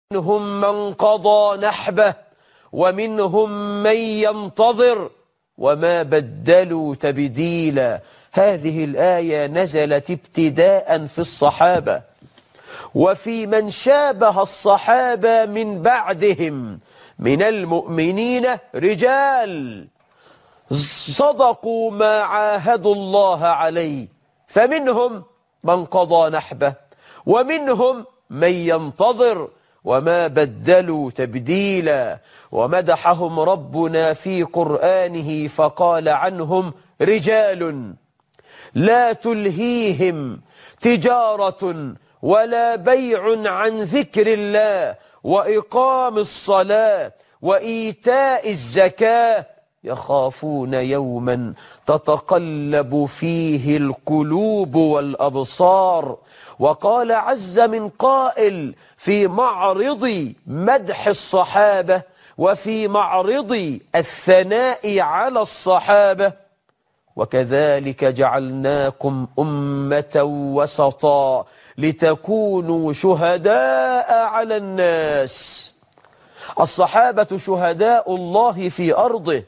منهم من قضى نحبه ومنهم من ينتظر وما بدلوا تبديلا. هذه الآية نزلت ابتداء في الصحابة وفي من شابه الصحابة من بعدهم من المؤمنين رجال صدقوا ما عاهدوا الله عليه، فمنهم من قضى نحبه ومنهم من ينتظر وما بدلوا تبديلا. ومدحهم ربنا في قرآنه فقال عنهم رجال لا تلهيهم تجارة ولا بيع عن ذكر الله وإقام الصلاة وإيتاء الزكاة يخافون يوما تتقلب فيه القلوب والأبصار. وقال عز من قائل في معرض مدح الصحابة وفي معرض الثناء على الصحابة: وكذلك جعلناكم أمة وسطا لتكونوا شهداء على الناس. الصحابة شهداء الله في أرضه.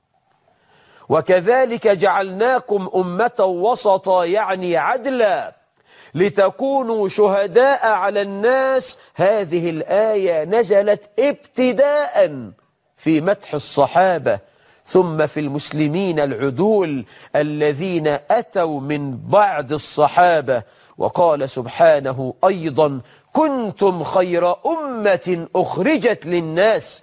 وكذلك جعلناكم أمة وسطا يعني عدلا لتكونوا شهداء على الناس. هذه الآية نزلت ابتداء في مدح الصحابة ثم في المسلمين العدول الذين أتوا من بعد الصحابة. وقال سبحانه أيضا: كنتم خير أمة أخرجت للناس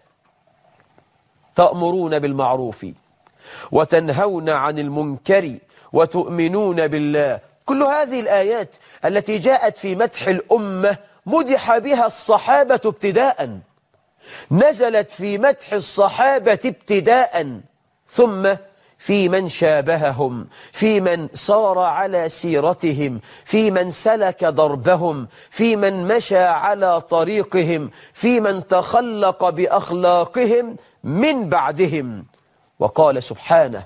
تأمرون بالمعروف وتنهون عن المنكر وتؤمنون بالله. كل هذه الآيات التي جاءت في مدح الأمة مدح بها الصحابة ابتداء، نزلت في مدح الصحابة ابتداء ثم في من شابههم، في من صار على سيرتهم، في من سلك دربهم، في من مشى على طريقهم، في من تخلق بأخلاقهم من بعدهم. وقال سبحانه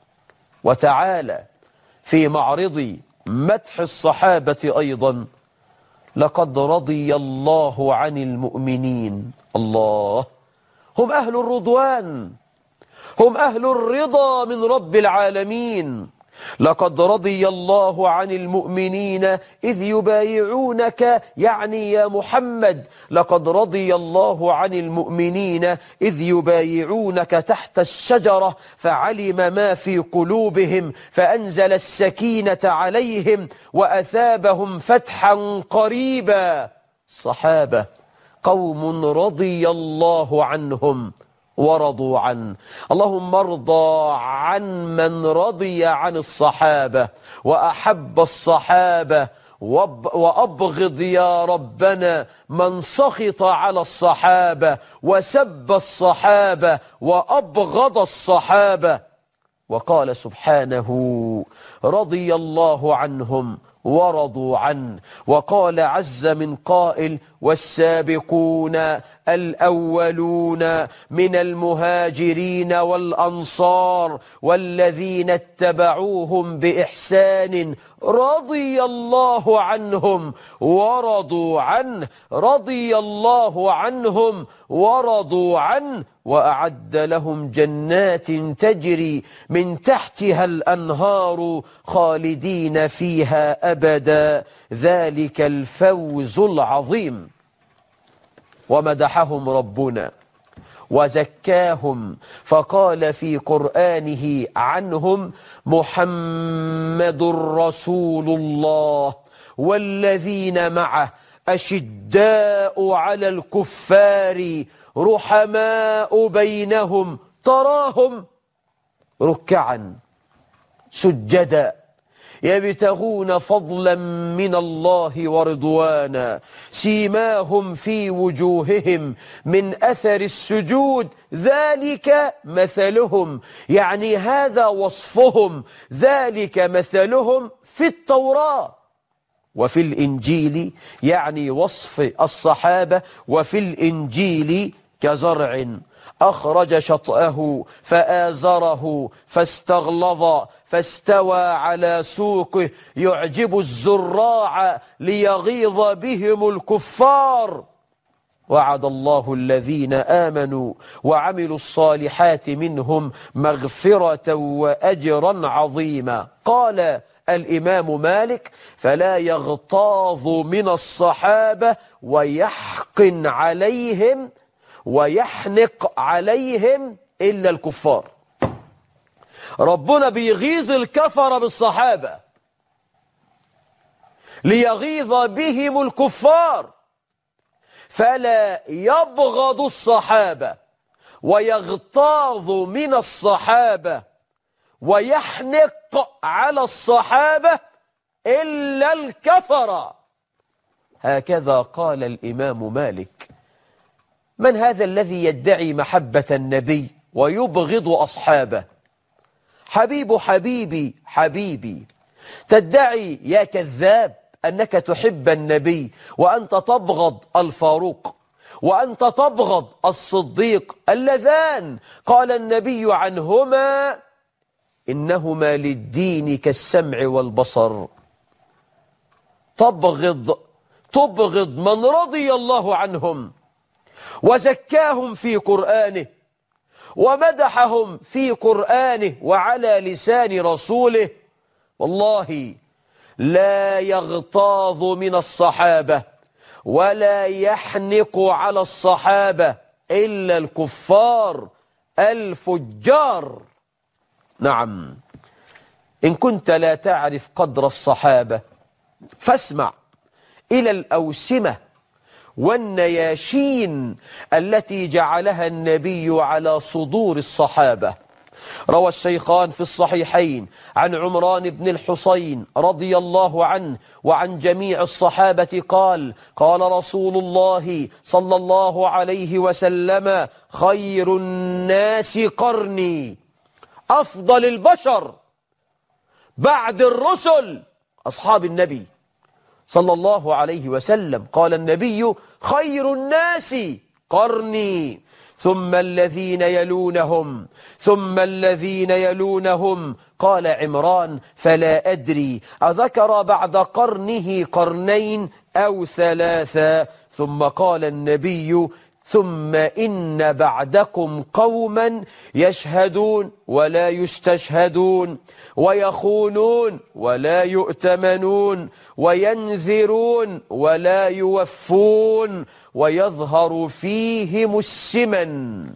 وتعالى في معرض مدح الصحابة أيضا: لقد رضي الله عن المؤمنين. الله، هم أهل الرضوان، هم أهل الرضا من رب العالمين. لقد رضي الله عن المؤمنين إذ يبايعونك، يعني يا محمد لقد رضي الله عن المؤمنين إذ يبايعونك تحت الشجرة فعلم ما في قلوبهم فأنزل السكينة عليهم وأثابهم فتحا قريبا. صحابة قوم رضي الله عنهم ورضوا عنه. اللهم ارضى عن من رضي عن الصحابة وأحب الصحابة، وأبغض يا ربنا من سخط على الصحابة وسب الصحابة وأبغض الصحابة. وقال سبحانه: رضي الله عنهم ورضوا عنه. وقال عز من قائل: والسابقون الأولون من المهاجرين والأنصار والذين اتبعوهم بإحسان رضي الله عنهم ورضوا عنه. رضي الله عنهم ورضوا عنه وأعد لهم جنات تجري من تحتها الأنهار خالدين فيها أبدا ذلك الفوز العظيم. ومدحهم ربنا وزكاهم فقال في قرآنه عنهم: محمد رسول الله والذين معه أشداء على الكفار رحماء بينهم تراهم ركعا سجدا يبتغون فضلا من الله ورضوانا سيماهم في وجوههم من أثر السجود ذلك مثلهم، يعني هذا وصفهم، ذلك مثلهم في التوراة وفي الإنجيل، يعني وصف الصحابة وفي الإنجيل كزرع أخرج شطأه فآزره فاستغلظ فاستوى على سوقه يعجب الزراع ليغيظ بهم الكفار. وعد الله الذين آمنوا وعملوا الصالحات منهم مغفرة وأجرا عظيما. قال الإمام مالك: فلا يغتاظ من الصحابة ويحنق عليهم إلا الكفار. ربنا بيغيظ الكفر بالصحابة ليغيظ بهم الكفار، فلا يبغض الصحابة ويغتاظ من الصحابة ويحنق على الصحابة إلا الكفر. هكذا قال الإمام مالك. من هذا الذي يدعي محبة النبي ويبغض أصحابه؟ حبيبي تدعي يا كذاب أنك تحب النبي وأنت تبغض الفاروق وأنت تبغض الصديق اللذان قال النبي عنهما: إنهما للدين كالسمع والبصر. تبغض من رضي الله عنهم وزكاهم في قرآنه ومدحهم في قرآنه وعلى لسان رسوله. والله لا يغتاظ من الصحابة ولا يحنق على الصحابة إلا الكفار الفجار. نعم، إن كنت لا تعرف قدر الصحابة فاسمع إلى الأوسمة والنياشين التي جعلها النبي على صدور الصحابة. روى الشيخان في الصحيحين عن عمران بن الحصين رضي الله عنه وعن جميع الصحابة قال: قال رسول الله صلى الله عليه وسلم: خير الناس قرني. أفضل البشر بعد الرسل أصحاب النبي صلى الله عليه وسلم. قال النبي: خير الناس قرني ثم الذين يلونهم ثم الذين يلونهم. قال عمران: فلا أدري أذكر بعد قرنه قرنين أو ثلاثة. ثم قال النبي: ثم إن بعدكم قوما يشهدون ولا يستشهدون ويخونون ولا يؤتمنون وينذرون ولا يوفون ويظهر فيهم السمن.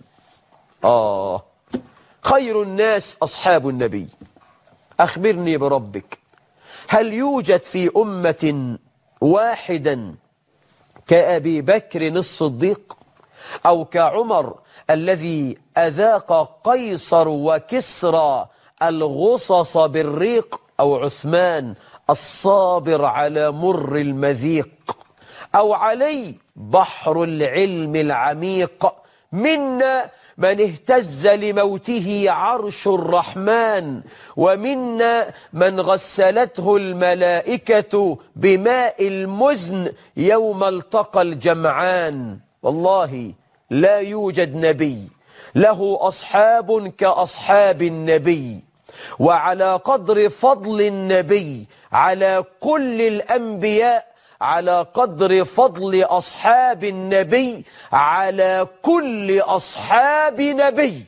خير الناس أصحاب النبي. أخبرني بربك، هل يوجد في أمة واحدا كأبي بكر الصديق أو كعمر الذي أذاق قيصر وكسرى الغصص بالريق، أو عثمان الصابر على مر المذيق، أو علي بحر العلم العميق؟ منا من اهتز لموته عرش الرحمن، ومنا من غسلته الملائكة بماء المزن يوم التقى الجمعان. والله لا يوجد نبي له أصحاب كأصحاب النبي، وعلى قدر فضل النبي على كل الأنبياء على قدر فضل أصحاب النبي على كل أصحاب نبي.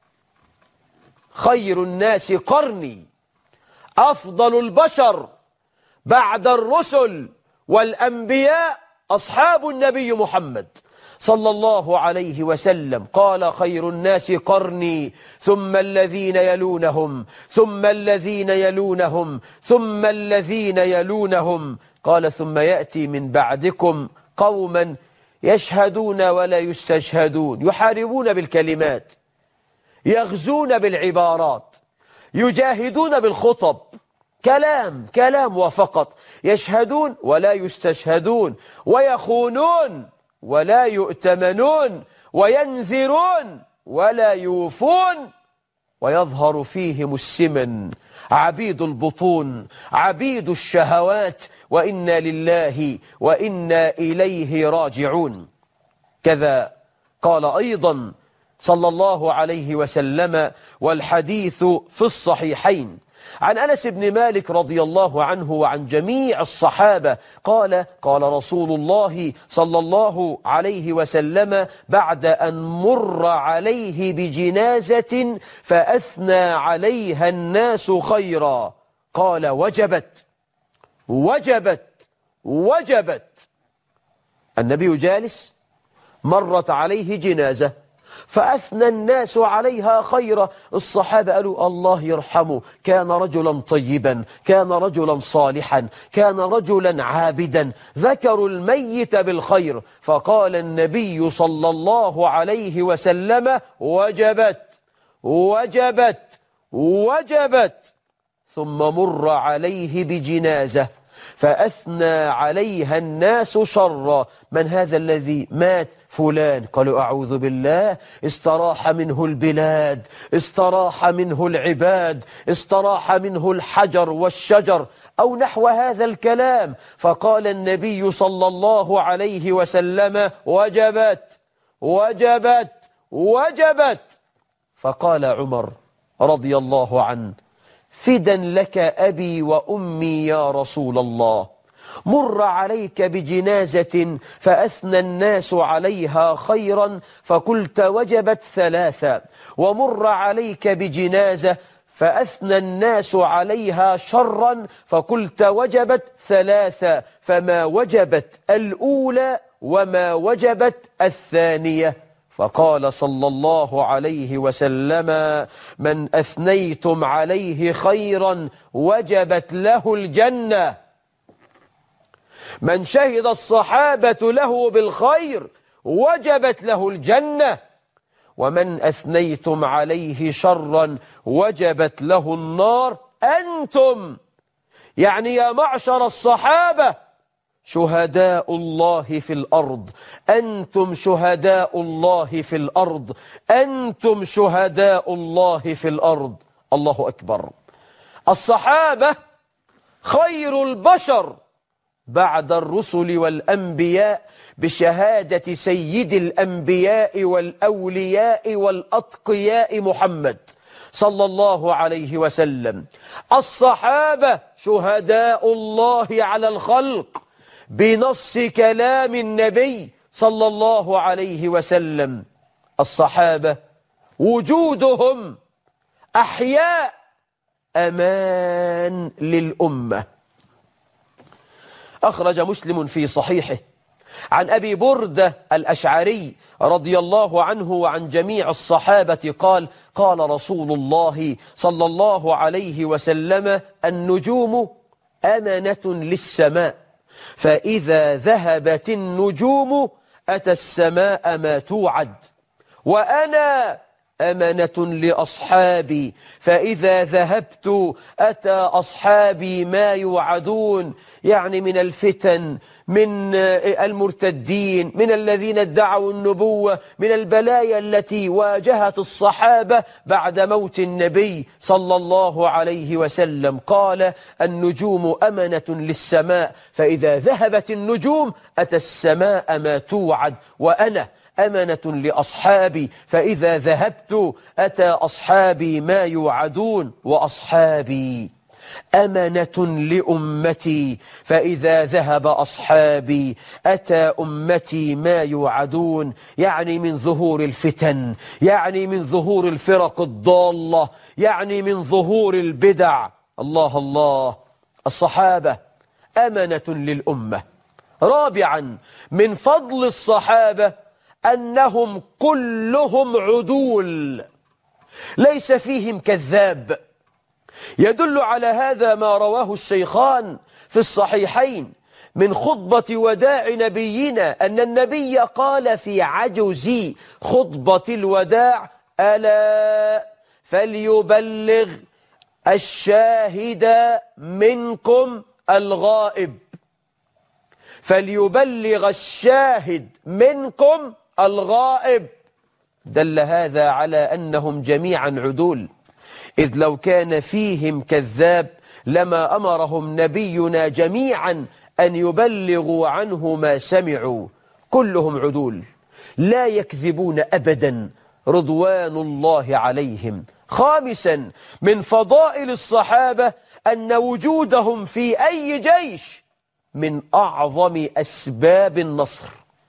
خير الناس قرني، أفضل البشر بعد الرسل والأنبياء أصحاب النبي محمد صلى الله عليه وسلم. قال: خير الناس قرني ثم الذين يلونهم ثم الذين يلونهم ثم الذين يلونهم. قال: ثم يأتي من بعدكم قوما يشهدون ولا يستشهدون، يحاربون بالكلمات، يغزون بالعبارات، يجاهدون بالخطب، كلام وفقط، يشهدون ولا يستشهدون، ويخونون ولا يؤتمنون، وينذرون ولا يوفون، ويظهر فيهم السمن، عبيد البطون، عبيد الشهوات، وإنا لله وإنا إليه راجعون. كذا قال أيضا صلى الله عليه وسلم، والحديث في الصحيحين، عن أنس بن مالك رضي الله عنه وعن جميع الصحابة قال رسول الله صلى الله عليه وسلم بعد أن مر عليه بجنازة فأثنى عليها الناس خيرا قال وجبت وجبت وجبت. النبي جالس، مرت عليه جنازة فأثنى الناس عليها خيرا. الصحابة قالوا الله يرحمه، كان رجلا طيبا، كان رجلا صالحا، كان رجلا عابدا، ذكروا الميت بالخير. فقال النبي صلى الله عليه وسلم وجبت وجبت وجبت. ثم مر عليه بجنازة فأثنى عليها الناس شرا. من هذا الذي مات؟ فلان. قالوا أعوذ بالله، استراح منه البلاد، استراح منه العباد، استراح منه الحجر والشجر أو نحو هذا الكلام. فقال النبي صلى الله عليه وسلم وجبت وجبت وجبت. فقال عمر رضي الله عنه فدا لك أبي وأمي يا رسول الله، مر عليك بجنازة فأثنى الناس عليها خيرا فقلت وجبت ثلاثة، ومر عليك بجنازة فأثنى الناس عليها شرا فقلت وجبت ثلاثة، فما وجبت الأولى وما وجبت الثانية. فقال صلى الله عليه وسلم من أثنيتم عليه خيرا وجبت له الجنة. من شهد الصحابة له بالخير وجبت له الجنة، ومن أثنيتم عليه شرا وجبت له النار. أنتم يعني يا معشر الصحابة شهداء الله في الأرض، أنتم شهداء الله في الأرض، أنتم شهداء الله في الأرض. الله أكبر. الصحابة خير البشر بعد الرسل والأنبياء بشهادة سيد الأنبياء والأولياء والأتقياء محمد صلى الله عليه وسلم. الصحابة شهداء الله على الخلق بنص كلام النبي صلى الله عليه وسلم. الصحابة وجودهم أحياء أمان للأمة. أخرج مسلم في صحيحه عن أبي بردة الأشعري رضي الله عنه وعن جميع الصحابة قال قال رسول الله صلى الله عليه وسلم النجوم أمنة للسماء، فإذا ذهبت النجوم أتى السماء ما توعد، وأنا أمنة لأصحابي، فإذا ذهبت أتى أصحابي ما يوعدون. يعني من الفتن، من المرتدين، من الذين ادعوا النبوة، من البلايا التي واجهت الصحابة بعد موت النبي صلى الله عليه وسلم. قال النجوم أمنة للسماء، فإذا ذهبت النجوم أتى السماء ما توعد، وأنا أمنة لأصحابي، فإذا ذهبت أتى أصحابي ما يوعدون، وأصحابي أمنة لأمتي، فإذا ذهب أصحابي أتى أمتي ما يوعدون. يعني من ظهور الفتن، يعني من ظهور الفرق الضالة، يعني من ظهور البدع. الله الله. الصحابة أمنة للأمة. رابعا من فضل الصحابة أنهم كلهم عدول، ليس فيهم كذاب. يدل على هذا ما رواه الشيخان في الصحيحين من خطبة وداع نبينا أن النبي قال في عجز خطبة الوداع ألا فليبلغ الشاهد منكم الغائب، فليبلغ الشاهد منكم الغائب. دل هذا على أنهم جميعا عدول، إذ لو كان فيهم كذاب لما أمرهم نبينا جميعا أن يبلغوا عنه ما سمعوا. كلهم عدول لا يكذبون أبدا رضوان الله عليهم. خامسا من فضائل الصحابة أن وجودهم في أي جيش من أعظم أسباب النصر.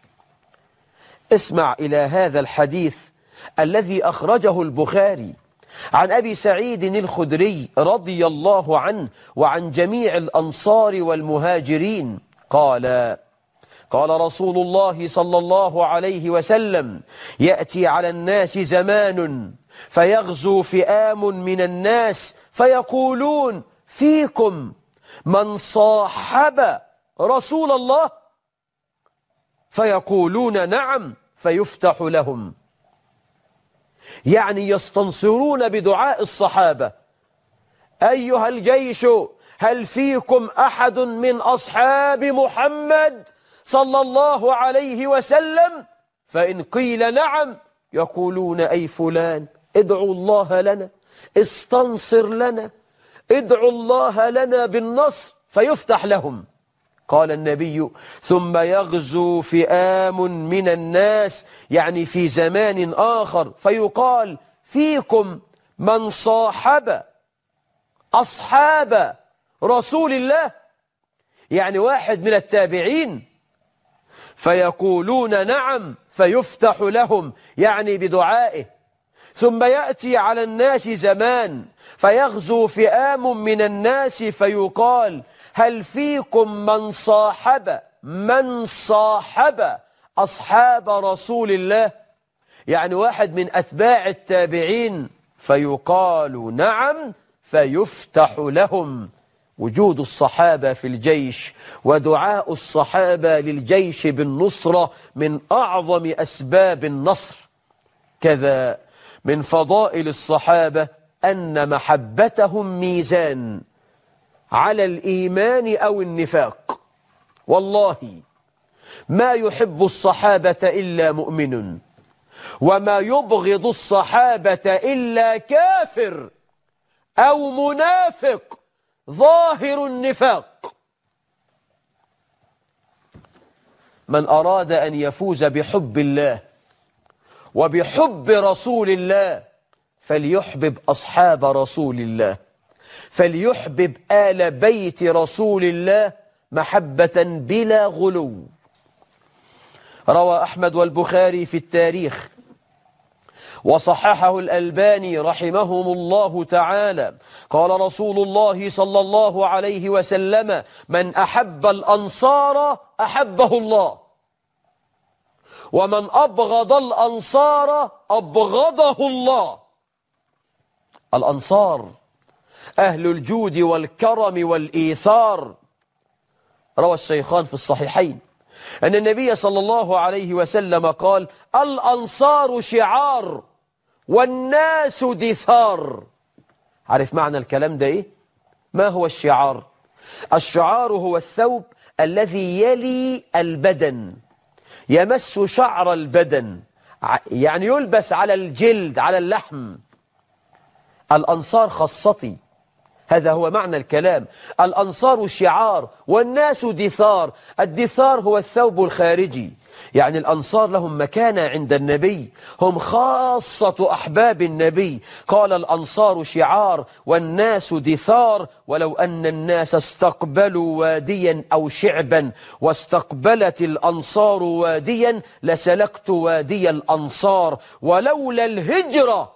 اسمع إلى هذا الحديث الذي أخرجه البخاري عن أبي سعيد الخدري رضي الله عنه وعن جميع الأنصار والمهاجرين قال رسول الله صلى الله عليه وسلم: يأتي على الناس زمان فيغزو فئام من الناس فيقولون: فيكم من صاحب رسول الله؟ فيقولون: نعم، فيفتح لهم. يعني يستنصرون بدعاء الصحابة: أيها الجيش، هل فيكم أحد من أصحاب محمد صلى الله عليه وسلم؟ فإن قيل نعم يقولون: أي فلان، ادعوا الله لنا، استنصر لنا، ادعوا الله لنا بالنصر، فيفتح لهم. قال النبي: ثم يغزو فئام من الناس، يعني في زمان آخر، فيقال: فيكم من صاحب أصحاب رسول الله، يعني واحد من التابعين، فيقولون: نعم، فيفتح لهم، يعني بدعائه. ثم يأتي على الناس زمان فيغزو فئام من الناس فيقال: هل فيكم من صاحب أصحاب رسول الله، يعني واحد من أتباع التابعين، فيقال: نعم، فيفتح لهم. وجود الصحابة في الجيش ودعاء الصحابة للجيش بالنصرة من أعظم أسباب النصر. كذا من فضائل الصحابة أن محبتهم ميزان على الإيمان أو النفاق. والله ما يحب الصحابة إلا مؤمن، وما يبغض الصحابة إلا كافر أو منافق ظاهر النفاق. من أراد أن يفوز بحب الله وبحب رسول الله فليحبب أصحاب رسول الله، فليحبب آل بيت رسول الله محبة بلا غلو. روى أحمد والبخاري في التاريخ وصححه الألباني رحمهم الله تعالى، قال رسول الله صلى الله عليه وسلم: من أحب الأنصار أحبه الله، ومن أبغض الأنصار أبغضه الله. الأنصار أهل الجود والكرم والإيثار. روى الشيخان في الصحيحين أن النبي صلى الله عليه وسلم قال: الأنصار شعار والناس دثار. عارف معنى الكلام ده إيه؟ ما هو الشعار؟ الشعار هو الثوب الذي يلي البدن، يمس شعر البدن، يعني يلبس على الجلد، على اللحم. الأنصار خاصتي، هذا هو معنى الكلام. الأنصار شعار والناس دثار. الدثار هو الثوب الخارجي، يعني الأنصار لهم مكانة عند النبي، هم خاصة أحباب النبي. قال: الأنصار شعار والناس دثار، ولو أن الناس استقبلوا واديا أو شعبا واستقبلت الأنصار واديا لسلكت وادي الأنصار، ولولا الهجرة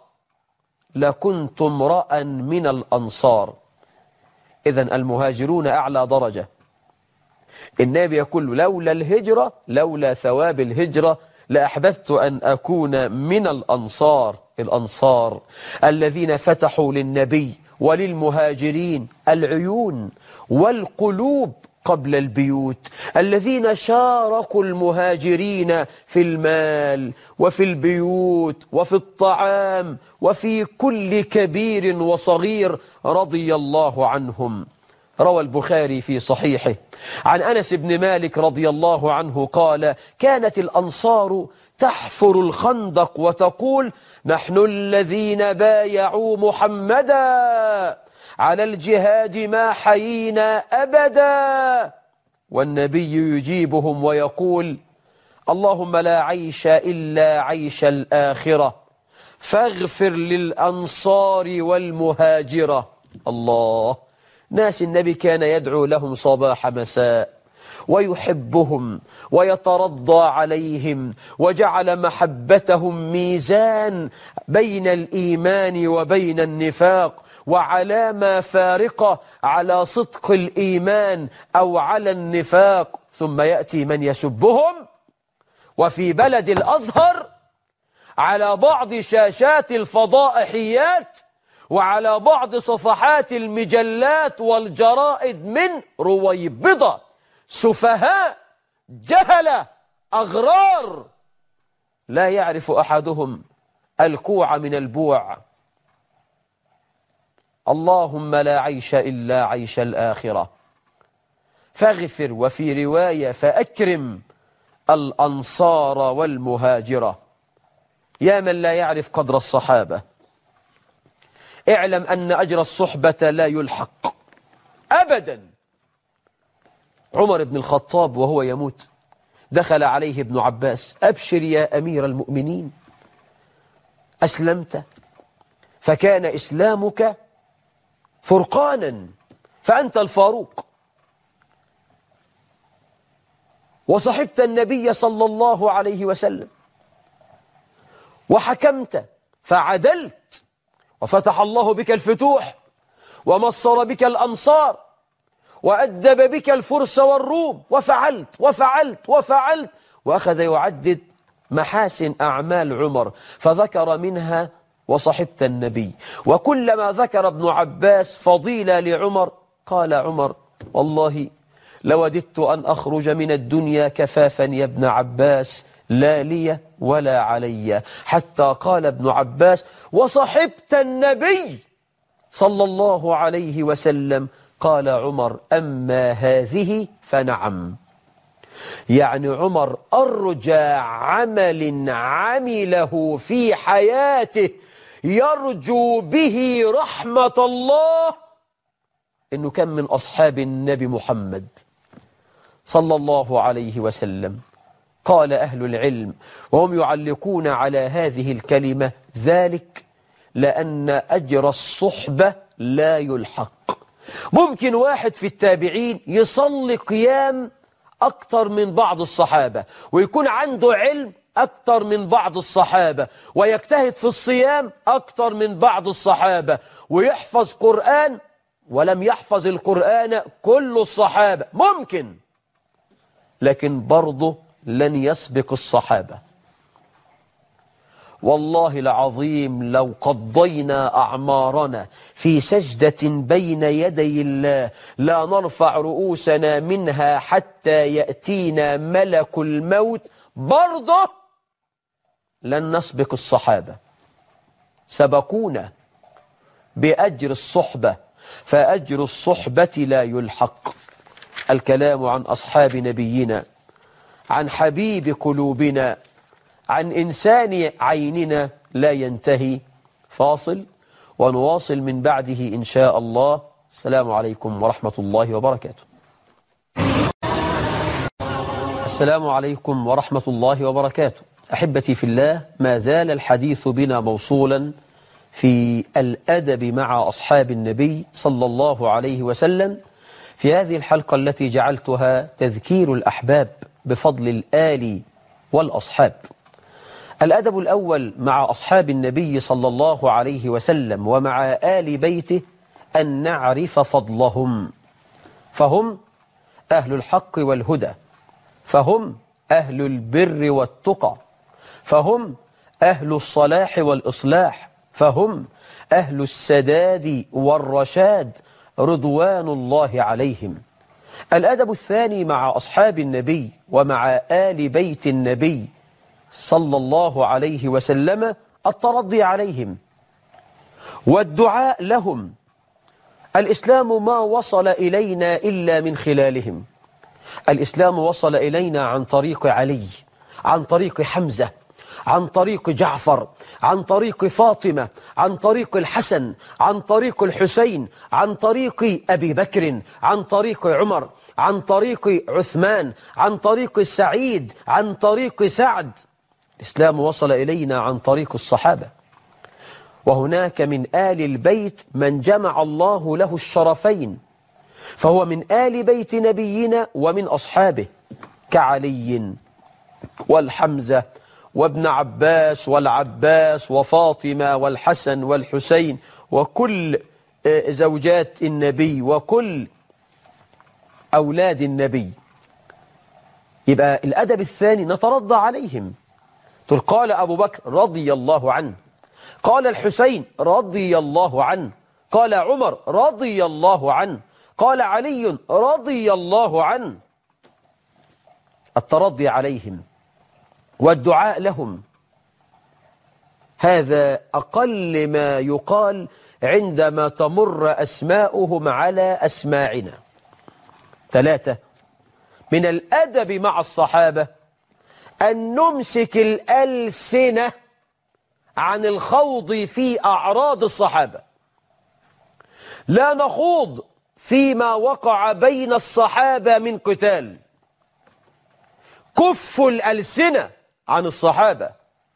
لكنت امرأ من الأنصار. إذن المهاجرون أعلى درجة. النبي يقول: لولا الهجرة، لولا ثواب الهجرة لأحببت أن أكون من الأنصار. الأنصار الذين فتحوا للنبي وللمهاجرين العيون والقلوب قبل البيوت، الذين شاركوا المهاجرين في المال وفي البيوت وفي الطعام وفي كل كبير وصغير رضي الله عنهم. روى البخاري في صحيحه عن أنس بن مالك رضي الله عنه قال: كانت الأنصار تحفر الخندق وتقول: نحن الذين بايعوا محمدا على الجهاد ما حيينا أبدا. والنبي يجيبهم ويقول: اللهم لا عيش إلا عيش الآخرة، فاغفر للأنصار والمهاجرة. الله، ناس النبي كان يدعو لهم صباح مساء ويحبهم ويترضى عليهم، وجعل محبتهم ميزان بين الإيمان وبين النفاق، وعلامة فارقة على صدق الإيمان أو على النفاق. ثم يأتي من يسبهم وفي بلد الأزهر على بعض شاشات الفضائحيات وعلى بعض صفحات المجلات والجرائد من رويبضة، سفهاء، جهلة، أغرار، لا يعرف أحدهم الكوع من البوع. اللهم لا عيش إلا عيش الآخرة، فاغفر، وفي رواية فأكرم الأنصار والمهاجرة. يا من لا يعرف قدر الصحابة، اعلم أن أجر الصحبة لا يلحق أبدا. عمر بن الخطاب وهو يموت دخل عليه ابن عباس: أبشر يا أمير المؤمنين، أسلمت، فكان إسلامك فرقانا، فأنت الفاروق، وصحبت النبي صلى الله عليه وسلم، وحكمت فعدلت، وفتح الله بك الفتوح، ومصر بك الأمصار، وأدب بك الفرس والروم، وفعلت وفعلت وفعلت. وأخذ يعدد محاسن أعمال عمر، فذكر منها وصحبت النبي. وكلما ذكر ابن عباس فضيلة لعمر قال عمر: والله لوددت أن أخرج من الدنيا كفافا يا ابن عباس، لا لي ولا علي. حتى قال ابن عباس: وصحبت النبي صلى الله عليه وسلم. قال عمر: أما هذه فنعم. يعني عمر أرجى عمل عمله في حياته يرجو به رحمة الله إنه كان من أصحاب النبي محمد صلى الله عليه وسلم. قال أهل العلم وهم يعلقون على هذه الكلمة: ذلك لأن أجر الصحبة لا يلحق. ممكن واحد في التابعين يصلي قيام أكتر من بعض الصحابة، ويكون عنده علم أكتر من بعض الصحابة، ويجتهد في الصيام أكتر من بعض الصحابة، ويحفظ قرآن ولم يحفظ القرآن كل الصحابة، ممكن، لكن برضه لن يسبق الصحابة. والله العظيم لو قضينا أعمارنا في سجدة بين يدي الله لا نرفع رؤوسنا منها حتى يأتينا ملك الموت، برضه لن نسبق الصحابة، سبقونا بأجر الصحبة، فأجر الصحبة لا يلحق. الكلام عن أصحاب نبينا، عن حبيب قلوبنا، عن إنسان عيننا لا ينتهي. فاصل ونواصل من بعده إن شاء الله. السلام عليكم ورحمة الله وبركاته. السلام عليكم ورحمة الله وبركاته. أحبتي في الله، ما زال الحديث بنا موصولا في الأدب مع أصحاب النبي صلى الله عليه وسلم، في هذه الحلقة التي جعلتها تذكير الأحباب بفضل الآل والأصحاب. الأدب الأول مع أصحاب النبي صلى الله عليه وسلم ومع آل بيته أن نعرف فضلهم، فهم أهل الحق والهدى، فهم أهل البر والتقى، فهم أهل الصلاح والإصلاح، فهم أهل السداد والرشاد رضوان الله عليهم. الأدب الثاني مع أصحاب النبي ومع آل بيت النبي صلى الله عليه وسلم الترضي عليهم والدعاء لهم. الإسلام ما وصل إلينا إلا من خلالهم. الإسلام وصل إلينا عن طريق علي، عن طريق حمزة، عن طريق جعفر، عن طريق فاطمة، عن طريق الحسن، عن طريق الحسين، عن طريق أبي بكر، عن طريق عمر، عن طريق عثمان، عن طريق سعيد، عن طريق سعد. الإسلام وصل إلينا عن طريق الصحابة. وهناك من آل البيت من جمع الله له الشرفين، فهو من آل بيت نبينا ومن أصحابه كعلي والحمزة وابن عباس والعباس وفاطمة والحسن والحسين وكل زوجات النبي وكل أولاد النبي. يبقى الأدب الثاني نترضى عليهم. قال أبو بكر رضي الله عنه، قال الحسين رضي الله عنه، قال عمر رضي الله عنه، قال علي رضي الله عنه. الترضي عليهم والدعاء لهم، هذا أقل ما يقال عندما تمر أسماؤهم على أسماعنا. 3، من الأدب مع الصحابة أن نمسك الألسنة عن الخوض في أعراض الصحابة، لا نخوض فيما وقع بين الصحابة من قتال. كفوا الألسنة عن الصحابة،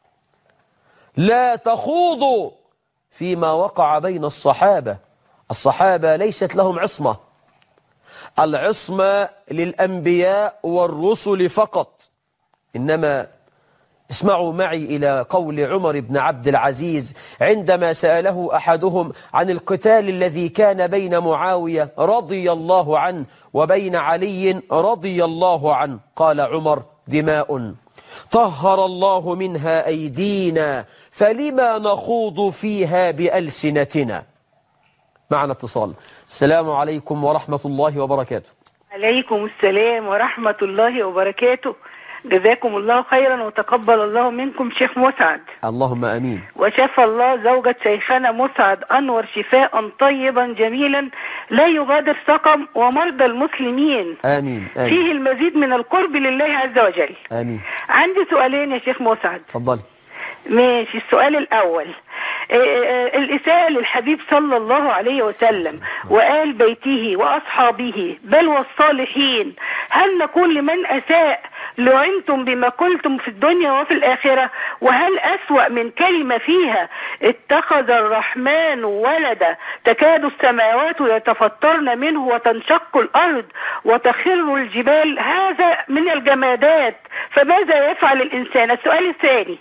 لا تخوضوا فيما وقع بين الصحابة. الصحابة ليست لهم عصمة، العصمة للأنبياء والرسل فقط. إنما اسمعوا معي إلى قول عمر بن عبد العزيز عندما سأله أحدهم عن القتال الذي كان بين معاوية رضي الله عنه وبين علي رضي الله عنه، قال عمر دماء طهر الله منها أيدينا فلما نخوض فيها بألسنتنا. معنا اتصال. السلام عليكم ورحمة الله وبركاته. عليكم السلام ورحمة الله وبركاته. جزاكم الله خيرا وتقبل الله منكم شيخ مسعد. اللهم أمين. وشفى الله زوجة شيخنا مسعد أنور شفاء طيبا جميلا لا يغادر سقم ومرضى المسلمين. آمين. آمين. فيه المزيد من القرب لله عز وجل. آمين. عندي سؤالين يا شيخ مسعد. تفضل. ماشي. السؤال الأول، الإساءة للحبيب صلى الله عليه وسلم وآل بيته وأصحابه بل والصالحين، هل نقول لمن أساء لعنتم بما قلتم في الدنيا وفي الآخرة؟ وهل أسوأ من كلمة فيها اتخذ الرحمن ولدا تكاد السماوات يتفطرن منه وتنشق الأرض وتخر الجبال، هذا من الجمادات، فماذا يفعل الإنسان؟ السؤال الثاني،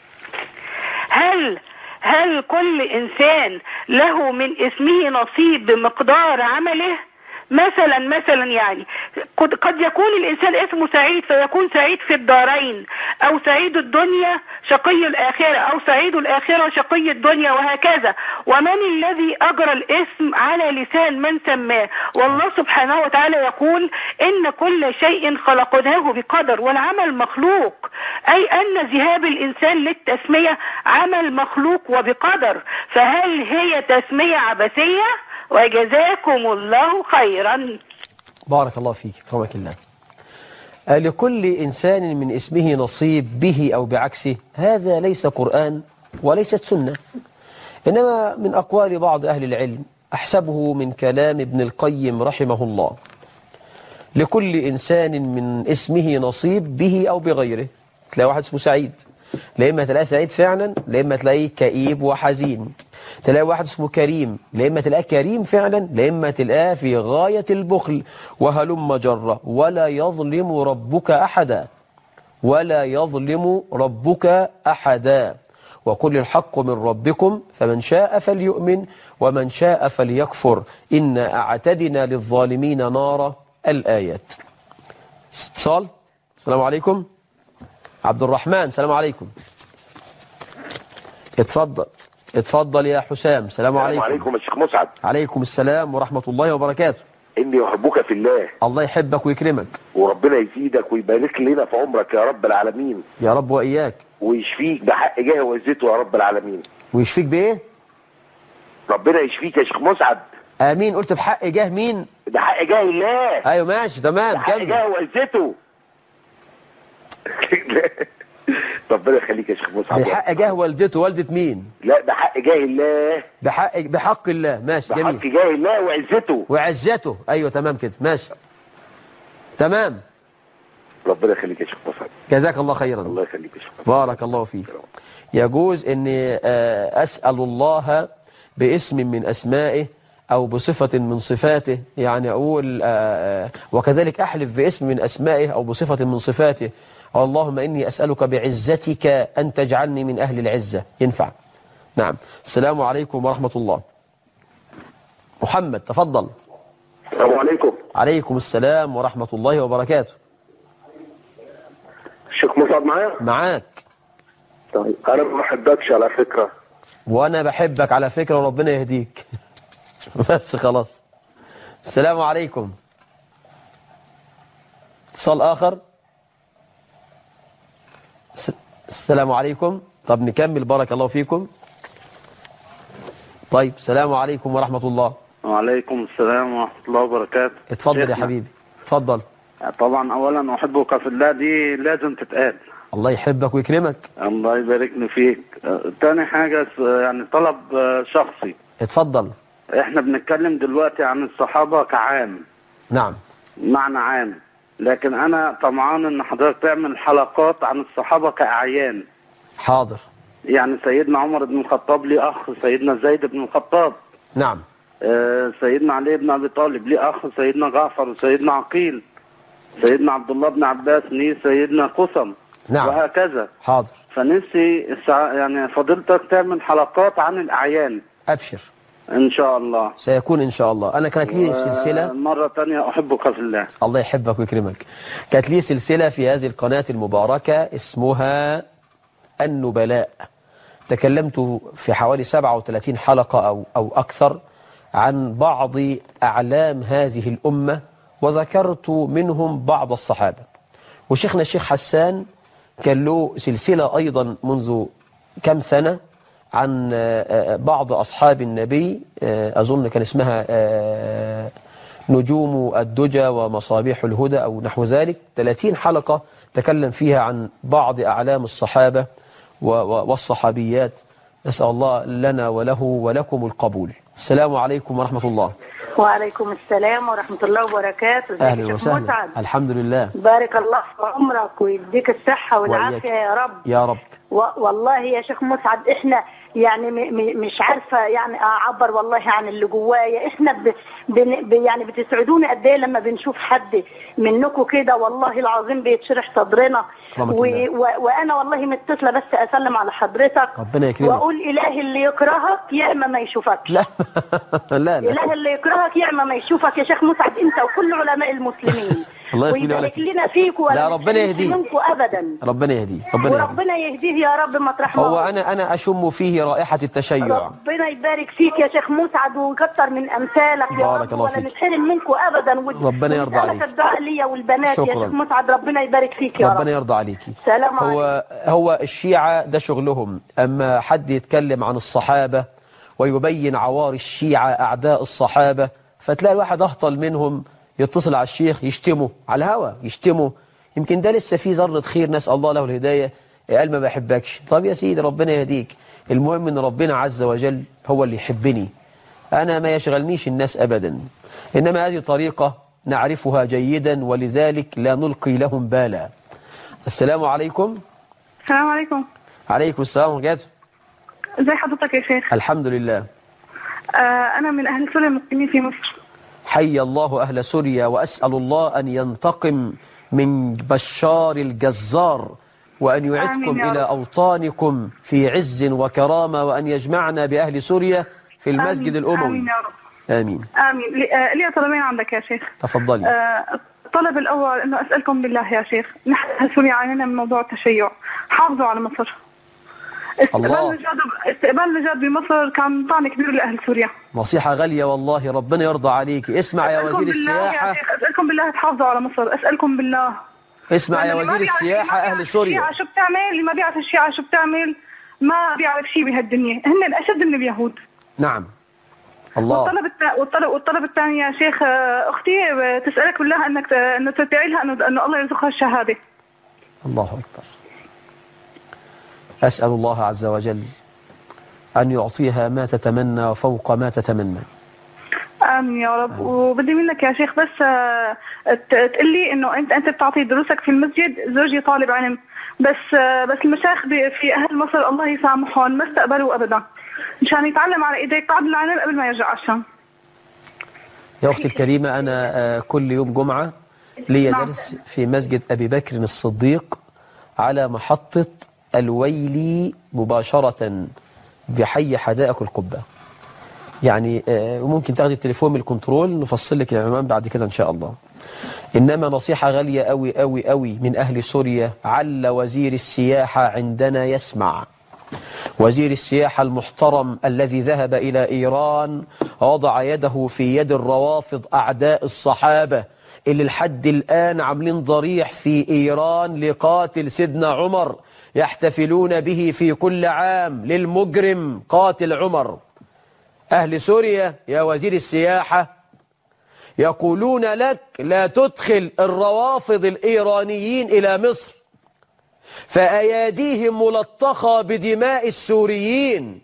هل كل إنسان له من اسمه نصيب بمقدار عمله؟ مثلا يعني قد يكون الإنسان اسمه سعيد فيكون سعيد في الدارين، أو سعيد الدنيا شقي الآخرة، أو سعيد الآخرة شقي الدنيا، وهكذا. ومن الذي أجرى الاسم على لسان من سماه؟ والله سبحانه وتعالى يقول إن كل شيء خلقناه بقدر، والعمل مخلوق، أي أن ذهاب الإنسان للتسمية عمل مخلوق وبقدر، فهل هي تسمية عبثية؟ وجزاكم الله خيرا. بارك الله فيك، كرمك الله. لكل إنسان من اسمه نصيب به أو بعكسه، هذا ليس قرآن وليست سنة، إنما من أقوال بعض أهل العلم، أحسبه من كلام ابن القيم رحمه الله. لكل إنسان من اسمه نصيب به أو بغيره. تلاقي واحد اسمه سعيد، لا إما تلاقيه سعيد فعلا، لا إما تلاقيه كئيب وحزين. تلاقي واحد اسمه كريم، لا إما تلاقيه كريم فعلا، لا إما تلاقيه في غاية البخل، وهلم جرة. ولا يظلم ربك أحدا، ولا يظلم ربك أحدا، وقل الحق من ربكم فمن شاء فليؤمن ومن شاء فليكفر إنا أعتدنا للظالمين نارا. الآيات. اتصال. السلام عليكم. عبد الرحمن، السلام عليكم. اتفضل يا حسام. السلام عليكم. السلام عليكم يا شيخ مسعد. عليكم السلام ورحمة الله وبركاته. إني أحبك في الله. الله يحبك ويكرمك، وربنا يزيدك ويبارك لنا في عمرك يا رب العالمين. يا رب وإياك. ويشفيك بحق جاه وعزته يا رب العالمين. ويشفيك بإيه؟ ربنا يشفيك يا شيخ مسعد. آمين. قلت بحق جاه مين؟ بحق جاه الله. أيوة ماشي تمام. بحق جاه وعزته. ربنا يخليك يا شيخ مسعد. بحق جاه والدته. والدة مين؟ لا بحق جاه الله. بحق الله. ماشي جميل. بحق جاه الله وعزته. وعزته. أيوة تمام كده ماشي تمام. ربنا يخليك يا شيخ مسعد. جزاك الله خيرا. الله يخليك يا شيخ مسعد. بارك الله فيك. يجوز أني أسأل الله باسم من أسمائه أو بصفة من صفاته، يعني أقول وكذلك أحلف باسم من أسمائه أو بصفة من صفاته، اللهم إني أسألك بعزتك أن تجعلني من أهل العزة، ينفع؟ نعم. السلام عليكم ورحمة الله. محمد تفضل. السلام عليكم. عليكم السلام ورحمة الله وبركاته. الشيخ مسعد معايا؟ معاك. طيب أنا ما بحبكش على فكرة. وأنا بحبك على فكرة وربنا يهديك. بس خلاص. السلام عليكم. اتصال آخر. السلام عليكم. طب نكمل بارك الله فيكم. طيب السلام عليكم ورحمة الله. وعليكم السلام ورحمة الله وبركاته. اتفضل يا حبيبي اتفضل. طبعا أولا أحبك في الله دي لازم تتقال. الله يحبك ويكرمك. الله يبارك لي فيك. تاني حاجة يعني طلب شخصي. اتفضل. احنا بنتكلم دلوقتي عن الصحابة كعام. نعم. معنى عام. لكن أنا طمعان إن حضرتك تعمل حلقات عن الصحابة كأعيان. حاضر. يعني سيدنا عمر بن الخطاب ليه أخ سيدنا زيد بن الخطاب. نعم. سيدنا علي بن أبي طالب ليه أخ سيدنا جعفر وسيدنا عقيل. سيدنا عبد الله بن عباس ليه سيدنا قسم. نعم. وهكذا. حاضر. فنفسي يعني فضيلتك تعمل حلقات عن الأعيان. أبشر. إن شاء الله. سيكون إن شاء الله. أنا كانت لي سلسلة. مرة تانية أحبك في الله. الله يحبك ويكرمك. كانت لي سلسلة في هذه القناة المباركة اسمها النبلاء. تكلمت في حوالي 37 حلقة أو أكثر عن بعض أعلام هذه الأمة، وذكرت منهم بعض الصحابة. وشيخنا الشيخ حسان كان له سلسلة أيضا منذ كم سنة عن بعض أصحاب النبي، أظن كان اسمها نجوم الدجى ومصابيح الهدى أو نحو ذلك. 30 حلقة تكلم فيها عن بعض أعلام الصحابة والصحابيات. نسأل الله لنا وله ولكم القبول. السلام عليكم ورحمة الله. وعليكم السلام ورحمة الله وبركاته. أهلا وسهلا. الحمد لله. بارك الله في عمرك ويديك الصحة والعافية يا رب. يا رب. والله يا شيخ مسعد احنا يعني مش عارفة يعني اعبر والله عن اللي جوايا. احنا يعني بتسعدوني قد ايه لما بنشوف حد منكم كده، والله العظيم بيتشرح صدرنا. وانا والله متصلة بس اسلم على حضرتك. ربنا يكرمك. واقول اله اللي يكرهك يا اما ما يشوفكش. لا لا لا. اله اللي يكرهك يا اما ما يشوفك يا شيخ مسعد، انت وكل علماء المسلمين. الله ويبارك لنا فيك لا ربنا يهديه. ابدا. ربنا يهديه. وربنا يهديه يا رب مطرح ما هو انا اشم فيه رائحة التشيع. ربنا يبارك فيك يا شيخ مسعد ويكتر من امثالك يا بارك رب، الله ولا فيك. نتحرم منكم ابدا. ربنا يرضى عليك. الدعاء ليا والبنات شكرا. يا شيخ مسعد، ربنا يبارك فيك يا رب. ربنا يرضى عليكي. سلام عليكم. هو الشيعة ده شغلهم، اما حد يتكلم عن الصحابة ويبين عوار الشيعة اعداء الصحابة، فتلاقي الواحد اهطل منهم يتصل على الشيخ يشتمه على الهوا، يشتمه. يمكن ده لسه فيه ذرة خير، نسأل الله له الهداية. قال ما بحبكش. طب يا سيدي ربنا يهديك. المهم ان ربنا عز وجل هو اللي يحبني. انا ما يشغلنيش الناس ابدا، انما هذه طريقة نعرفها جيدا ولذلك لا نلقي لهم بالا. السلام عليكم. السلام عليكم. عليكم السلام ورحمة الله. ازي حضرتك يا شيخ؟ الحمد لله. انا من اهل سوريا المسلمين في مصر. حي الله أهل سوريا، وأسأل الله أن ينتقم من بشار الجزار، وأن يعدكم إلى أوطانكم في عز وكرامة، وأن يجمعنا بأهل سوريا في المسجد الأموي. آمين يا رب. آمين. آمين. لي طلبين عندك يا شيخ. تفضلي. الطلب الأول أنه أسألكم بالله يا شيخ، نحن أهل سوريا عانينا من موضوع التشيع، حافظوا على مصر. استقبال النجاد بمصر كان طعن كبير لأهل سوريا. نصيحة غالية والله، ربنا يرضى عليك. اسمع يا وزير السياحة. يا شيخ أسألكم بالله تحافظوا على مصر، أسألكم بالله. اسمع يا وزير السياحة أهل سوريا. شو بتعمل؟ اللي ما بيعرف الشيعة شو بتعمل ما بيعرف شيء بهالدنيا، هن الأشد من اليهود. نعم. الله. والطلب الثاني يا شيخ، أختي تسألك بالله أنه تدعي لها أنه الله يرزقها الشهادة. الله أكبر. أسأل الله عز وجل أن يعطيها ما تتمنى وفوق ما تتمنى. آمين يا رب. وبدي منك يا شيخ بس تقول لي إنه أنت بتعطي دروسك في المسجد، زوجي طالب علم، بس المشايخ في أهل مصر الله يسامحهم ما استقبلوا أبدا، مشان يتعلم على إيديك بعد العلم قبل ما يرجع على الشام. يا أختي الكريمة، أنا كل يوم جمعة لي درس في مسجد أبي بكر الصديق على محطة الويلي مباشرة بحي حدائق القبة. يعني ممكن تاخدي التليفون من الكنترول نفصل لك العنوان بعد كده إن شاء الله. إنما نصيحة غالية أوي أوي أوي من أهل سوريا، عل وزير السياحة عندنا يسمع. وزير السياحة المحترم الذي ذهب إلى إيران وضع يده في يد الروافض أعداء الصحابة اللي لحد الآن عاملين ضريح في إيران لقاتل سيدنا عمر، يحتفلون به في كل عام للمجرم قاتل عمر. أهل سوريا يا وزير السياحة يقولون لك لا تدخل الروافض الإيرانيين إلى مصر، فأياديهم ملطخة بدماء السوريين.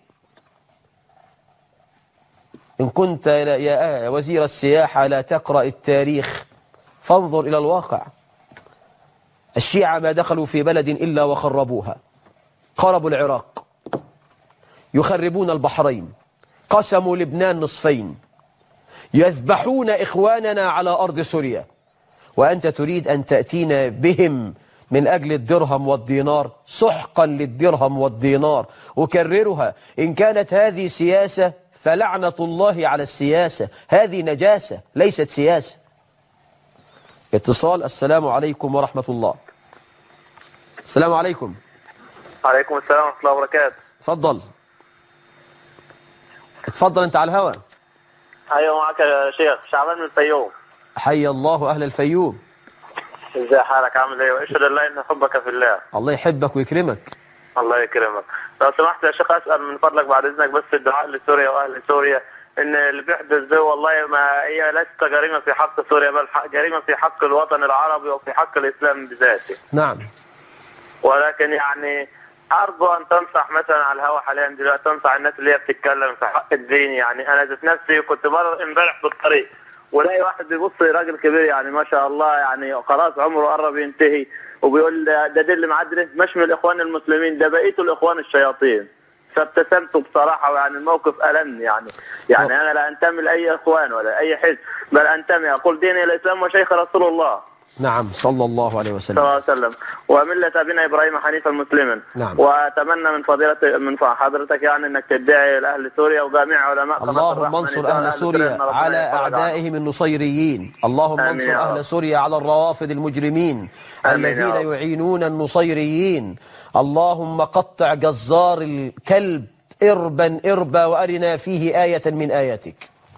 إن كنت يا وزير السياحة لا تقرأ التاريخ فانظر إلى الواقع. الشيعة ما دخلوا في بلد إلا وخربوها، خربوا العراق، يخربون البحرين، قسموا لبنان نصفين، يذبحون إخواننا على أرض سوريا، وأنت تريد أن تأتينا بهم من أجل الدرهم والدينار. سحقا للدرهم والدينار. أكررها، إن كانت هذه سياسة فلعنة الله على السياسة، هذه نجاسة ليست سياسة. اتصال. السلام عليكم ورحمة الله. السلام عليكم. عليكم السلام ورحمة الله وبركاته. اتفضل اتفضل، انت على الهواء. ايوه معك يا شيخ، شعبان من الفيوم. حي الله أهل الفيوم. ازي حالك، عامل ايه؟ واشهد ان لا اله الا حبك في الله. الله يحبك ويكرمك. الله يكرمك. لو سمحت يا شيخ اسال من فضلك بعد اذنك بس الدعاء لسوريا واهل سوريا، ان اللي بيحدث ده والله ما هي ليست جريمه في حق سوريا، بل جريمه في حق الوطن العربي وفي حق الاسلام بذاته. نعم. ولكن يعني ارجو ان تنصح مثلا على الهواء حاليا دلوقتي، تنصح الناس اللي هي بتتكلم في حق الدين. يعني انا ذات نفسي كنت مره امبارح بالطريق ولاقي واحد بيبص راجل كبير يعني ما شاء الله، يعني خلاص عمره قرب ينتهي، وبيقول ده اللي معدي مش من الاخوان المسلمين، ده بقيته الاخوان الشياطين. فابتسمت بصراحه، ويعني الموقف ألمني. يعني انا لا انتمي لاي اخوان ولا اي حزب، بل انتمي اقول ديني الاسلام وشيخ رسول الله. نعم صلى الله عليه وسلم. صلى الله عليه وسلم. وملة أبينا إبراهيم حنيفا مسلما. نعم. وأتمنى من حضرتك يعني أنك تدعي لأهل سوريا وجميع علماء. اللهم انصر أهل سوريا على أعدائهم النصيريين. اللهم انصر أهل سوريا على الروافض المجرمين الذين يعينون النصيريين. اللهم قطع جزار الكلب إربا إربا وأرنا فيه آية من آياتك.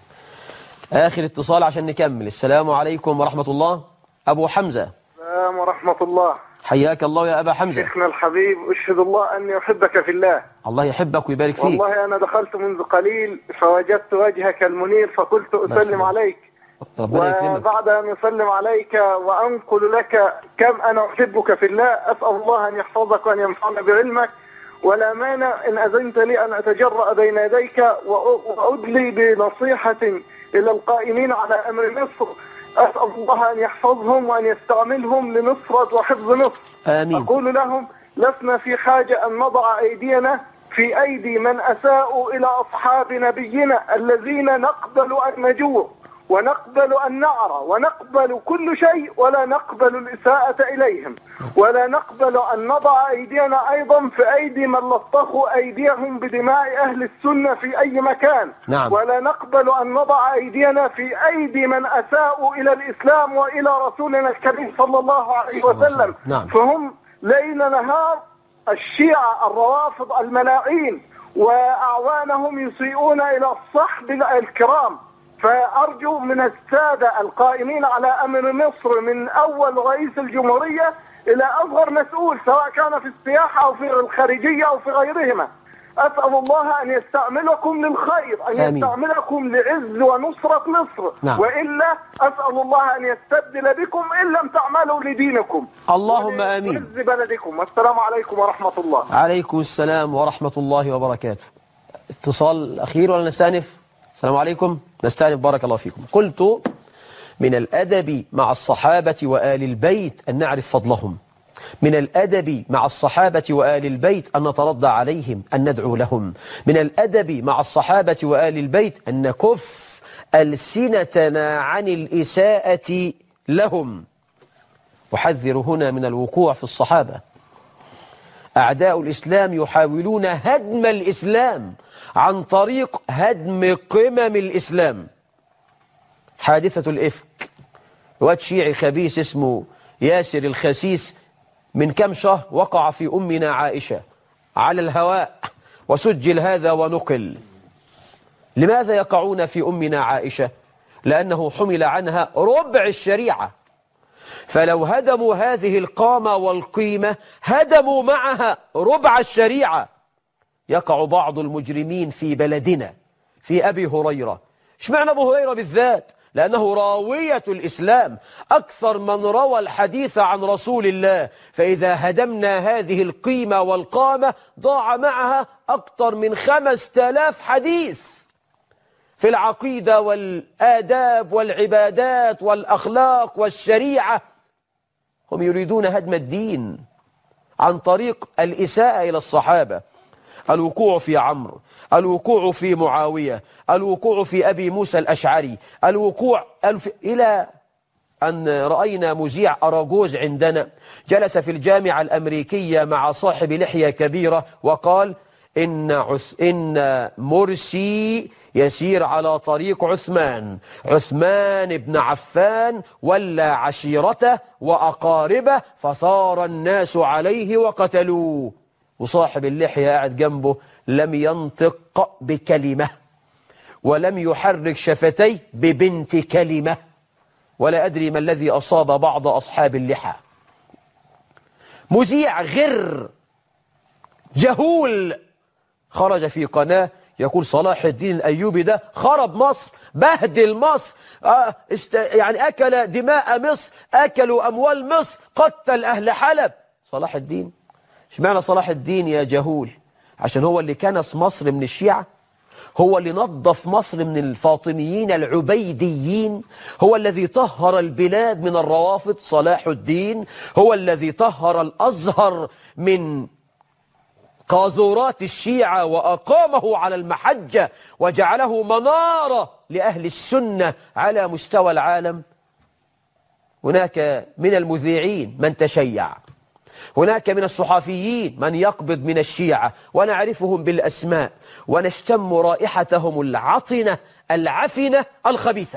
آخر اتصال عشان نكمل. السلام عليكم ورحمة الله. أبو حمزة. السلام ورحمة الله. حياك الله يا أبا حمزة. شيخنا الحبيب، أشهد الله أني أحبك في الله. الله يحبك ويبارك فيك. والله أنا دخلت منذ قليل فوجدت وجهك المنير فقلت أسلم عليك، وبعد أن أسلم عليك وأنقل لك كم أنا أحبك في الله، أسأل الله أن يحفظك وأن ينفعنا بعلمك، ولا مانع إن أذنت لي أن أتجرأ بين يديك وأدلي بنصيحة إلى القائمين على أمر مصر. أسأل الله أن يحفظهم وأن يستعملهم لنصرة وحفظ مصر. آمين. أقول لهم لسنا في حاجة أن نضع أيدينا في أيدي من أساءوا إلى أصحاب نبينا الذين نقبل أن نجوع ونقبل أن نعرى ونقبل كل شيء، ولا نقبل الإساءة إليهم، ولا نقبل أن نضع أيدينا أيضا في أيدي من لطخوا أيديهم بدماء أهل السنة في أي مكان. نعم. ولا نقبل أن نضع أيدينا في أيدي من أساءوا إلى الإسلام وإلى رسولنا الكريم صلى الله عليه وسلم. نعم. فهم ليل نهار الشيعة الروافض الملاعين وأعوانهم يسيئون إلى الصحب الكرام. فأرجو من السادة القائمين على أمر مصر من أول رئيس الجمهورية إلى أصغر مسؤول، سواء كان في السياحة أو في الخارجية أو في غيرهما، أسأل الله أن يستعملكم للخير، أن يستعملكم لعز ونصرة مصر. نعم. وإلا أسأل الله أن يستبدل بكم إن لم تعملوا لدينكم. اللهم آمين. ولعز بلدكم. والسلام عليكم ورحمة الله. عليكم السلام ورحمة الله وبركاته. اتصال أخير ولا نستأنف؟ السلام عليكم. نستعلم بارك الله فيكم. قلت من الأدب مع الصحابة وآل البيت أن نعرف فضلهم، من الأدب مع الصحابة وآل البيت أن نترضى عليهم، أن ندعو لهم، من الأدب مع الصحابة وآل البيت أن نكف ألسنتنا عن الإساءة لهم. أحذر هنا من الوقوع في الصحابة. أعداء الإسلام يحاولون هدم الإسلام عن طريق هدم قمم الإسلام. حادثة الإفك، واد شيعي خبيث اسمه ياسر الخسيس من كم شهر وقع في أمنا عائشة على الهواء، وسجل هذا ونقل. لماذا يقعون في أمنا عائشة؟ لأنه حمل عنها ربع الشريعة، فلو هدموا هذه القامة والقيمة هدموا معها ربع الشريعة. يقع بعض المجرمين في بلدنا في أبي هريرة. اشمعنى أبو هريرة بالذات؟ لأنه راوية الإسلام، أكثر من روى الحديث عن رسول الله. فإذا هدمنا هذه القيمة والقامة ضاع معها أكثر من 5000 حديث في العقيدة والآداب والعبادات والأخلاق والشريعة. هم يريدون هدم الدين عن طريق الإساءة إلى الصحابة. الوقوع في عمرو، الوقوع في معاوية، الوقوع في أبي موسى الأشعري، الوقوع إلى أن رأينا مذيع أراجوز عندنا جلس في الجامعة الأمريكية مع صاحب لحية كبيرة وقال إن مرسي يسير على طريق عثمان بن عفان ولا عشيرته وأقاربه فثار الناس عليه وقتلوه. وصاحب اللحية قاعد جنبه لم ينطق بكلمة ولم يحرك شفتيه ببنت كلمة. ولا أدري ما الذي أصاب بعض أصحاب اللحى. مذيع غر جهول خرج في قناة يقول صلاح الدين الأيوبي ده خرب مصر، بهدل مصر، يعني أكل دماء مصر، أكلوا أموال مصر، قتل أهل حلب. صلاح الدين؟ اشمعنى صلاح الدين يا جهول؟ عشان هو اللي كنس مصر من الشيعة، هو اللي نظف مصر من الفاطميين العبيديين، هو الذي طهر البلاد من الروافض. صلاح الدين هو الذي طهر الأزهر من قاذورات الشيعة وأقامه على المحجة وجعله منارة لأهل السنة على مستوى العالم. هناك من المذيعين من تشيع، هناك من الصحفيين من يقبض من الشيعة، ونعرفهم بالأسماء ونشتم رائحتهم العطنة العفنة الخبيثة.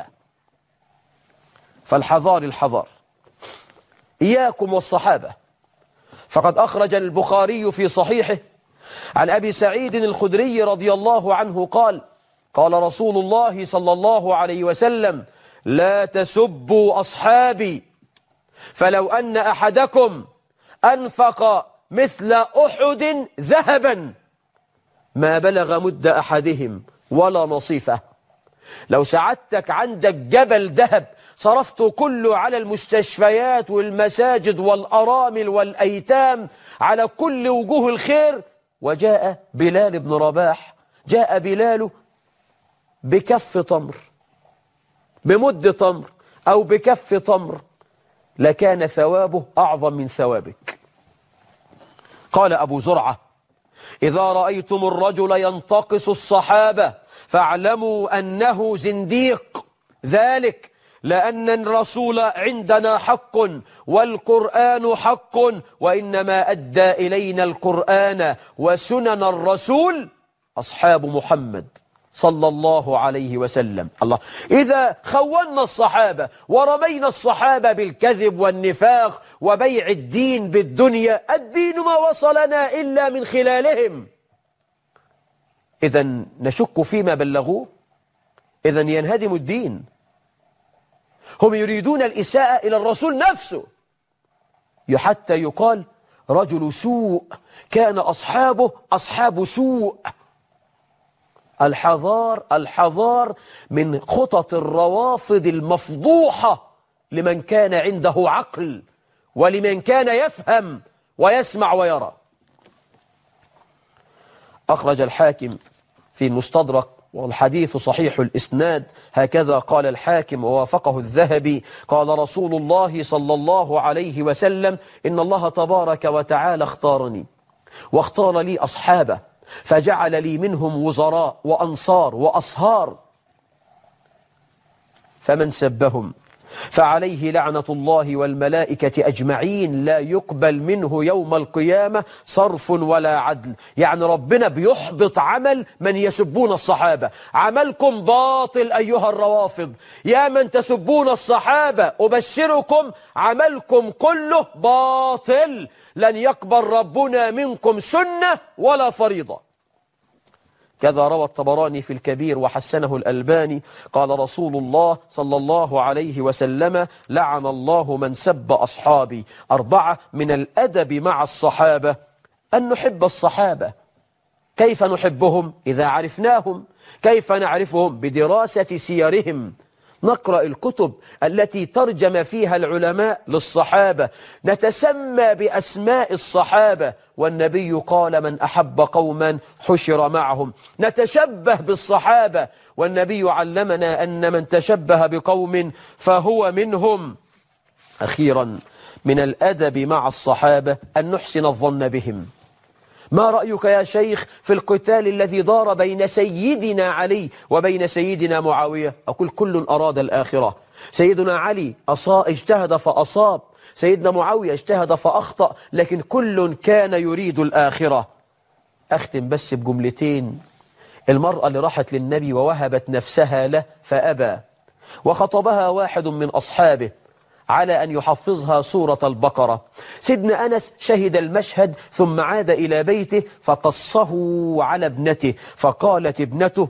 فالحذار الحذار، إياكم والصحابة. فقد أخرج البخاري في صحيحه عن أبي سعيد الخدري رضي الله عنه قال: قال رسول الله صلى الله عليه وسلم: لا تسبوا أصحابي، فلو أن أحدكم أنفق مثل أحد ذهبا ما بلغ مد أحدهم ولا نصيفه. لو سعادتك عندك جبل ذهب صرفته كله على المستشفيات والمساجد والأرامل والأيتام، على كل وجوه الخير، وجاء بلال بن رباح، جاء بلال بكف تمر، بمد تمر أو بكف تمر، لكان ثوابه أعظم من ثوابك. قال أبو زرعة: إذا رأيتم الرجل ينتقص الصحابة فاعلموا أنه زنديق، ذلك لأن الرسول عندنا حق والقرآن حق، وإنما أدى إلينا القرآن وسنن الرسول أصحاب محمد صلى الله عليه وسلم. الله، إذا خولنا الصحابة ورمينا الصحابة بالكذب والنفاق وبيع الدين بالدنيا، الدين ما وصلنا إلا من خلالهم. إذن نشك فيما بلغوه، إذن ينهدم الدين. هم يريدون الإساءة إلى الرسول نفسه، حتى يقال رجل سوء، كان أصحابه أصحاب سوء. الحذار الحذار من خطط الروافض المفضوحة لمن كان عنده عقل ولمن كان يفهم ويسمع ويرى. أخرج الحاكم في المستدرك والحديث صحيح الإسناد، هكذا قال الحاكم ووافقه الذهبي. قال رسول الله صلى الله عليه وسلم: إن الله تبارك وتعالى اختارني واختار لي أصحابه، فجعل لي منهم وزراء وأنصار وأصهار، فمن سبهم فعليه لعنة الله والملائكة أجمعين، لا يقبل منه يوم القيامة صرف ولا عدل. يعني ربنا بيحبط عمل من يسبون الصحابة. عملكم باطل أيها الروافض، يا من تسبون الصحابة أبشركم عملكم كله باطل، لن يقبل ربنا منكم سنة ولا فريضة. كذا روى الطبراني في الكبير وحسنه الألباني. قال رسول الله صلى الله عليه وسلم: لعن الله من سب أصحابي. 4 من الأدب مع الصحابة أن نحب الصحابة. كيف نحبهم؟ إذا عرفناهم. كيف نعرفهم؟ بدراسة سيرهم، نقرأ الكتب التي ترجم فيها العلماء للصحابة، نتسمى بأسماء الصحابة، والنبي قال: من أحب قوما حشر معهم. نتشبه بالصحابة، والنبي علمنا أن من تشبه بقوم فهو منهم. أخيرا، من الأدب مع الصحابة أن نحسن الظن بهم. ما رأيك يا شيخ في القتال الذي دار بين سيدنا علي وبين سيدنا معاوية؟ أقول: كل أراد الآخرة. سيدنا علي اجتهد فأصاب، سيدنا معاوية اجتهد فأخطأ، لكن كل كان يريد الآخرة. أختم بس بجملتين. المرأة اللي راحت للنبي ووهبت نفسها له فأبى، وخطبها واحد من أصحابه على أن يحفظها سورة البقرة. سيدنا أنس شهد المشهد ثم عاد إلى بيته فقصه على ابنته، فقالت ابنته: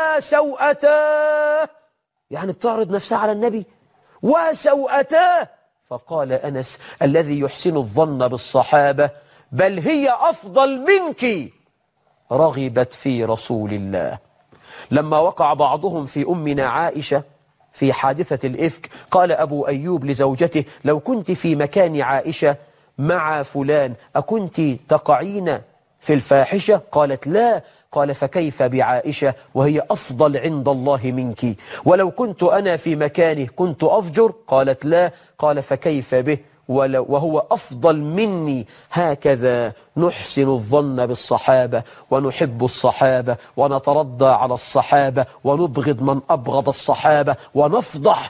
وسوءتاه، يعني بتعرض نفسها على النبي، وسوءتاه. فقال أنس: الذي يحسن الظن بالصحابة بل هي أفضل منك رغبت في رسول الله. لما وقع بعضهم في أمنا عائشة في حادثة الإفك، قال أبو أيوب لزوجته: لو كنت في مكان عائشة مع فلان أكنت تقعين في الفاحشة؟ قالت: لا. قال: فكيف بعائشة وهي أفضل عند الله منك؟ ولو كنت أنا في مكانه كنت أفجر؟ قالت: لا. قال: فكيف به وهو أفضل مني؟ هكذا نحسن الظن بالصحابة ونحب الصحابة ونترضى على الصحابة ونبغض من أبغض الصحابة ونفضح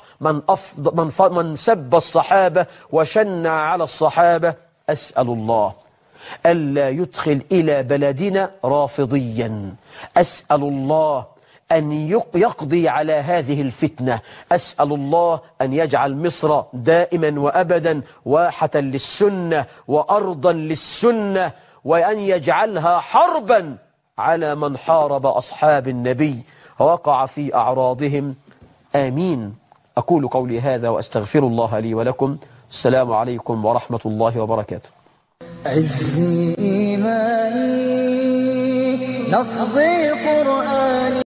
من سب الصحابة وشنع على الصحابة. أسأل الله ألا يدخل إلى بلدنا رافضيا. أسأل الله أن يقضي على هذه الفتنة. أسأل الله أن يجعل مصر دائما وأبدا واحة للسنة وأرضا للسنة، وأن يجعلها حربا على من حارب أصحاب النبي ووقع في أعراضهم. آمين. أقول قولي هذا وأستغفر الله لي ولكم. السلام عليكم ورحمة الله وبركاته. عزي إيماني لفظي قرآن